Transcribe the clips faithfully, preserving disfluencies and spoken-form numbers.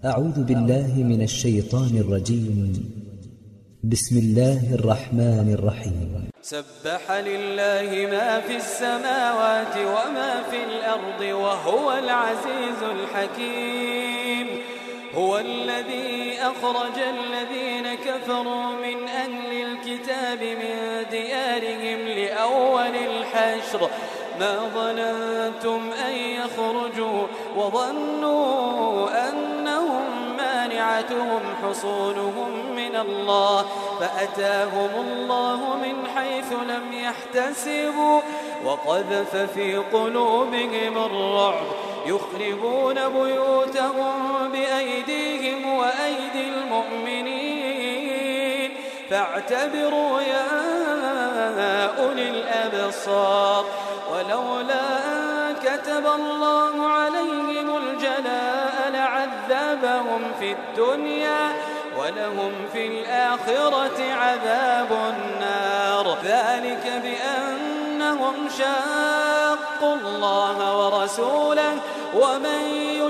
أعوذ بالله من الشيطان الرجيم. بسم الله الرحمن الرحيم. سبح لله ما في السماوات وما في الأرض وهو العزيز الحكيم. هو الذي أخرج الذين كفروا من أهل الكتاب من ديارهم لأول الحشر ما ظننتم أن يخرجوا وظنوا أنهم مانعتهم حصونهم من الله فأتاهم الله من حيث لم يحتسبوا وقذف في قلوبهم الرعب يخربون بيوتهم بأيديهم وأيدي المؤمنين فاعتبروا يا أولي الأبصار. ولولا أن كتب الله عليهم الجلاء لعذبهم في الدنيا ولهم في الآخرة عذاب النار ذلك بأنهم شاقوا الله ورسوله ومن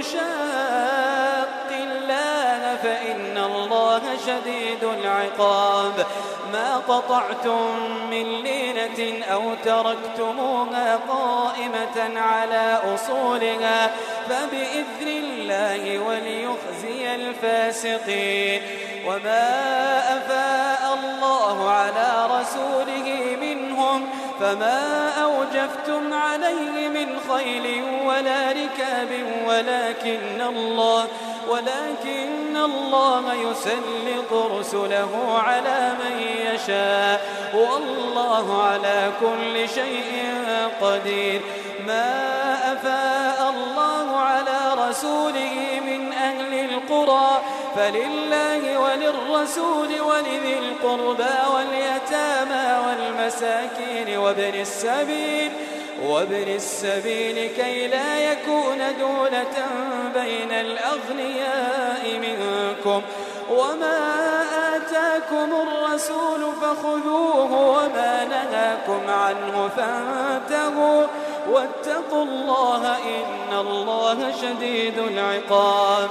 يشاق الله فإن الله شديد العقاب. ما قطعتم من لينة أو تركتموها قائمة على أصولها فبإذن الله وليخزي الفاسقين. وما أفاء الله على رسوله منهم فما أوجفتم عليه من خيل ولا ركاب ولكن الله ولكن الله يسلط رسله على من يشاء والله على كل شيء قدير. ما أفاء الله على رسوله من أهل القرى فلله وللرسول ولذي القربى واليتامى والمساكين وابن السبيل وابن السبيل كي لا يكون دولة بين الأغنياء منكم. وما آتاكم الرسول فخذوه وما نهاكم عنه فانتهوا واتقوا الله إن الله شديد العقاب.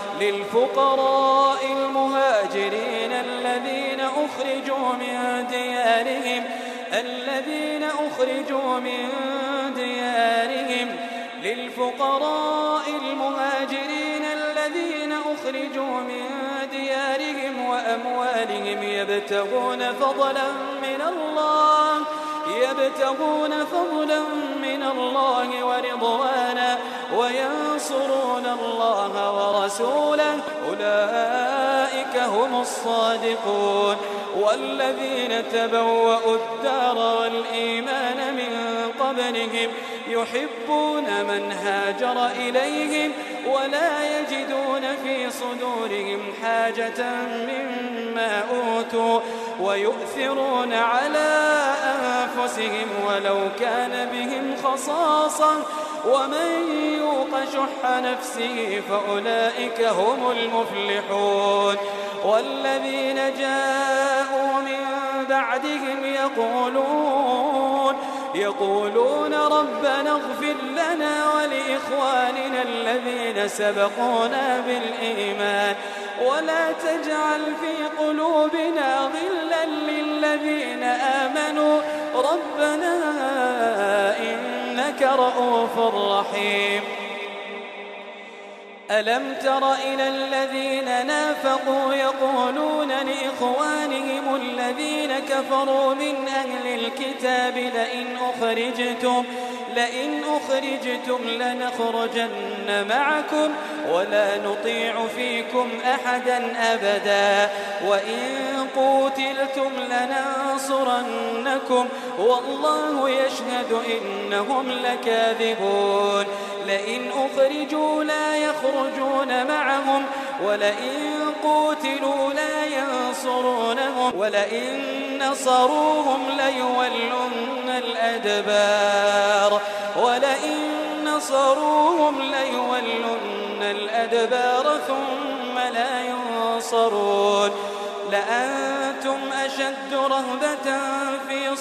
للفقراء المهاجرين الذين أخرجوا من ديارهم الذين أخرجوا من ديارهم للفقراء المهاجرين الذين أخرجوا من ديارهم وأموالهم يبتغون فضلا من الله يبتغون فضلا من الله ورضوانا وينصرون الله ورسوله أولئك هم الصادقون. والذين تبوأوا الدار والإيمان من قبلهم يحبون من هاجر إليهم ولا يجدون في صدورهم حاجة مما أوتوا ويؤثرون على أنفسهم ولو كان بهم خصاصة ومن يوق شح نفسه فأولئك هم المفلحون. والذين جاءوا من بعدهم يقولون يقولون ربنا اغفر لنا ولإخواننا الذين سبقونا بالإيمان ولا تجعل في قلوبنا غلا للذين آمنوا ربنا إنك رؤوف رحيم. ألم تر إلى الذين نافقوا يقولون لإخوانهم الذين كفروا من أهل الكتاب لئن أخرجتم لئن أخرجتم لنخرجن معكم ولا نطيع فيكم أحدا أبدا وإن قوتلتم لننصرنكم والله يشهد إنهم لكاذبون. لئن أخرجوا لا يخرجون معهم ولئن قوتلوا لا ينصرونهم ولئن نصروهم ليولن الأدبار ولئن نصروهم ليولن الأدبار ثم لا ينصرون. لأنتم أشد رهبة في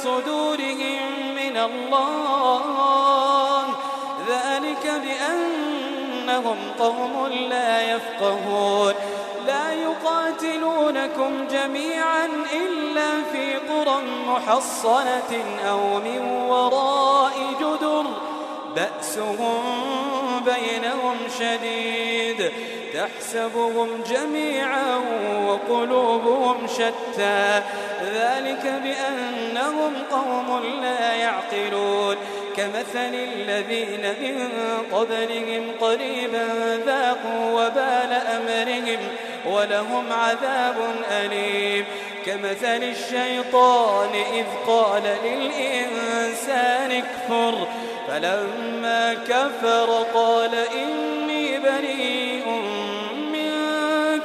صدورهم من الله ذلك بأن إنهم قوم لا يفقهون لا يقاتلونكم جميعا إلا في قرى محصنة أو من وراء جدر بأسهم بينهم شديد تحسبهم جميعا وقلوبهم شتى ذلك بأنهم قوم لا يعقلون كمثل الذين من قبلهم قريبا ذاقوا وبال أمرهم ولهم عذاب أليم كمثل الشيطان إذ قال للإنسان اكفر فلما كفر قال إني بريء منك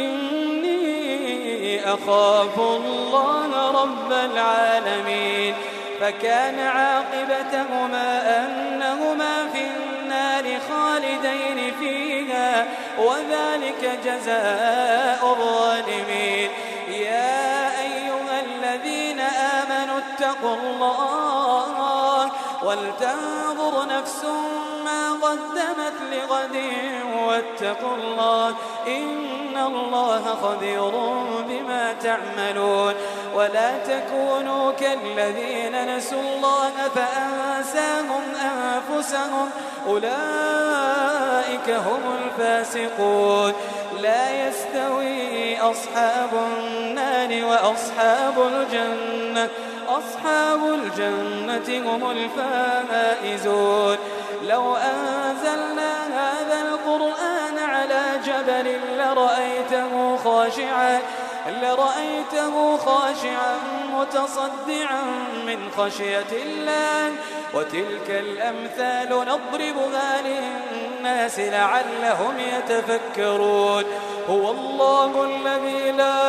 إني أخاف الله رب العالمين فكان عاقبتهما أنهما في النار خالدين فيها وذلك جزاء الظالمين يا أيها الذين آمنوا اتقوا الله ولتنظر نفس ما قدمت لغد واتقوا الله إن الله خبير بما تعملون ولا تكونوا كالذين نسوا الله فأنساهم أنفسهم أولئك هم الفاسقون لا يستوي أصحاب النار وأصحاب الجنة أصحاب الجنة هم الفائزون لو أنزلنا هذا القرآن على جبل لرأيته خاشعا لرأيته خاشعا متصدعا من خشية الله وتلك الأمثال نضربها للناس لعلهم يتفكرون هو الله الذي لا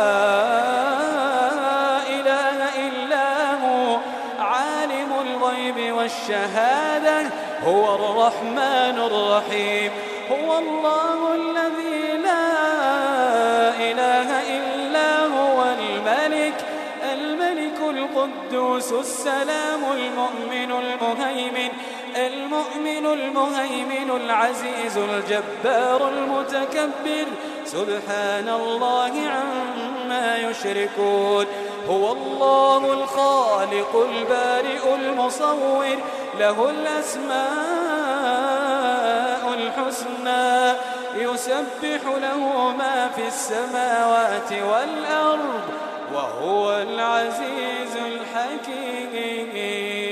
إله إلا هو عالم الغيب والشهادة هو الرحمن الرحيم هو الله الذي لا إله إلا هو الملك الملك القدوس السلام المؤمن المهيمن المؤمن المهيمن العزيز الجبار المتكبر سبحان الله عما يشركون هو الله الخالق البارئ المصور له الأسماء الحسنى يسبح له ما في السماوات والأرض وهو العزيز الحكيم